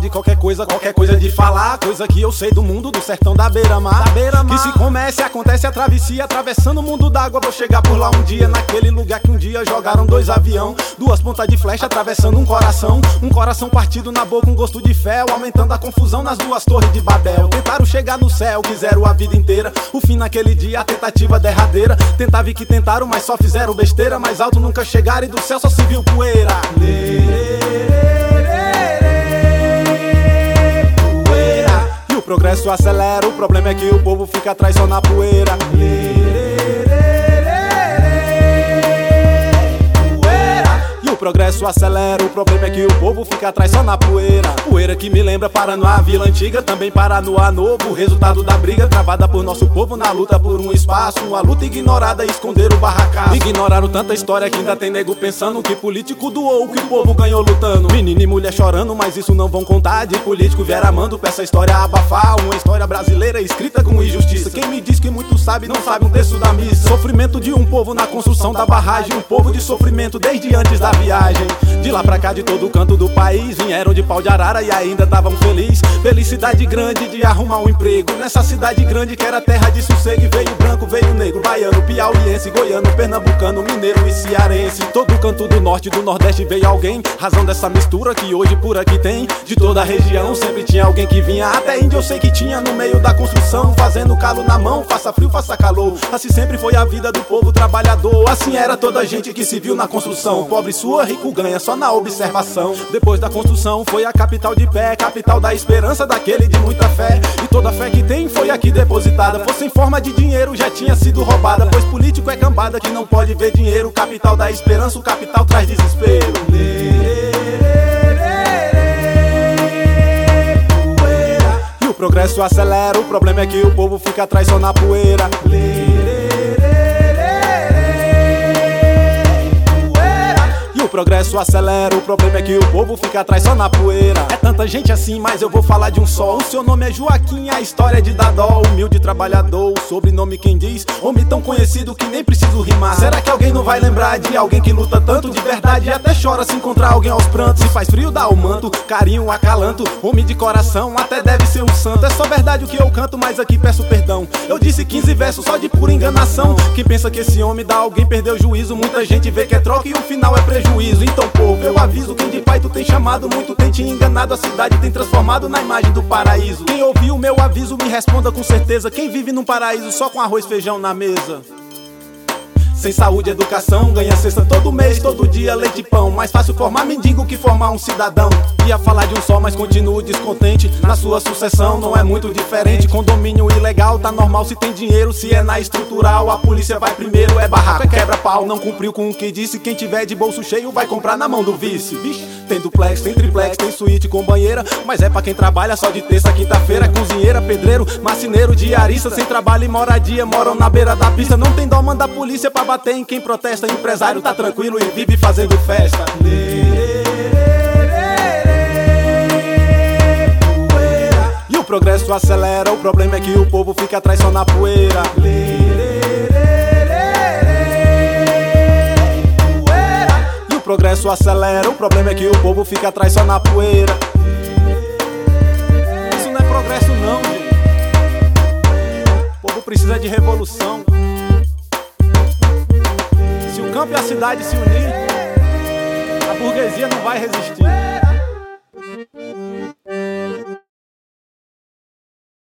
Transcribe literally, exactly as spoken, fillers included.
de qualquer coisa, qualquer coisa de falar. Coisa que eu sei do mundo, do sertão da beira-mar, da beira-mar. Que se comece, acontece a travessia, atravessando o mundo d'água. Vou chegar por lá um dia, naquele lugar que um dia jogaram dois avião, duas pontas de flecha atravessando um coração. Um coração partido na boca, um gosto de fel, aumentando a confusão nas duas torres de Babel. Tentaram chegar no céu, quiseram a vida inteira. O fim naquele dia, a tentativa derradeira. Tentava e que tentaram, mas só fizeram besteira. Mais alto nunca chegaram e do céu só se viu poeira. Poeira. E o progresso acelera, o problema é que o povo fica atrás só na poeira. O progresso acelera, o problema é que o povo fica atrás só na poeira. Poeira que me lembra Paranoá, Vila Antiga, também Paranoá Novo. O resultado da briga travada por nosso povo na luta por um espaço. Uma luta ignorada, esconder o barracaço. Ignoraram tanta história que ainda tem nego pensando que político doou, que o povo ganhou lutando. Menino e mulher chorando, mas isso não vão contar. De político vier amando pra essa história abafar. Uma história brasileira escrita com injustiça. Quem me diz que muito sabe, não sabe um terço da missa. Sofrimento de um povo na construção da barragem. Um povo de sofrimento desde antes da viagem. De lá pra cá, de todo canto do país, vieram de pau de arara e ainda estavam felizes. Felicidade grande de arrumar um emprego nessa cidade grande que era terra de sossego. E veio branco, veio negro, baiano, piauiense, goiano, pernambucano, mineiro e cearense. Todo canto do norte e do nordeste veio alguém. Razão dessa mistura que hoje por aqui tem. De toda a região sempre tinha alguém que vinha. Até índio eu sei que tinha no meio da construção, fazendo calo na mão, faça frio, faça calor. Assim sempre foi a vida do povo trabalhador. Assim era toda a gente que se viu na construção. Pobre sua, rico ganha só na observação. Depois da construção foi a capital de pé, capital da esperança daquele de muita fé. E toda a fé que tem foi aqui depositada. Fosse em forma de dinheiro já tinha sido roubada, pois político é cambada que não pode ver dinheiro. Capital da esperança, o capital traz desespero. E o progresso acelera, o problema é que o povo fica atrás só na poeira. O progresso acelera, o problema é que o povo fica atrás só na poeira. É tanta gente assim, mas eu vou falar de um só. O seu nome é Joaquim, a história de Dadó. Humilde trabalhador, o sobrenome quem diz. Homem tão conhecido que nem preciso rimar. Será que alguém não vai lembrar de alguém que luta tanto de verdade e até chora se encontrar alguém aos prantos? Se faz frio dá o manto, carinho acalanto. Homem de coração, até deve ser um santo. É só verdade o que eu canto, mas aqui peço perdão. Eu disse quinze versos só de pura enganação. Quem pensa que esse homem dá alguém perdeu o juízo. Muita gente vê que é troca e o final é prejuízo. Então povo, eu aviso, quem de pai tu tem chamado, muito tem te enganado, a cidade tem transformado na imagem do paraíso. Quem ouviu o meu aviso me responda com certeza, quem vive num paraíso só com arroz e feijão na mesa? Sem saúde e educação, ganha cesta todo mês, todo dia leite e pão. Mais fácil formar mendigo que formar um cidadão. Ia falar de um só, mas continuo descontente. Na sua sucessão não é muito diferente. Condomínio ilegal, tá normal se tem dinheiro. Se é na estrutural, a polícia vai primeiro. É barraco, é quebra-pau, não cumpriu com o que disse. Quem tiver de bolso cheio vai comprar na mão do vice. Vixe, tem duplex, tem triplex, tem suíte com banheira. Mas é pra quem trabalha só de terça a quinta-feira. Cozinheira, pedreiro, marceneiro, diarista. Sem trabalho e moradia, moram na beira da pista. Não tem dó, manda a polícia pra bater em quem protesta. Empresário tá tranquilo e vive fazendo festa. E o progresso acelera, o problema é que o povo fica atrás só na poeira. E o progresso acelera, o problema é que o povo fica atrás só na poeira. Isso não é progresso não, gente. O povo precisa de revolução. Se o campo e a cidade se unir, a burguesia não vai resistir.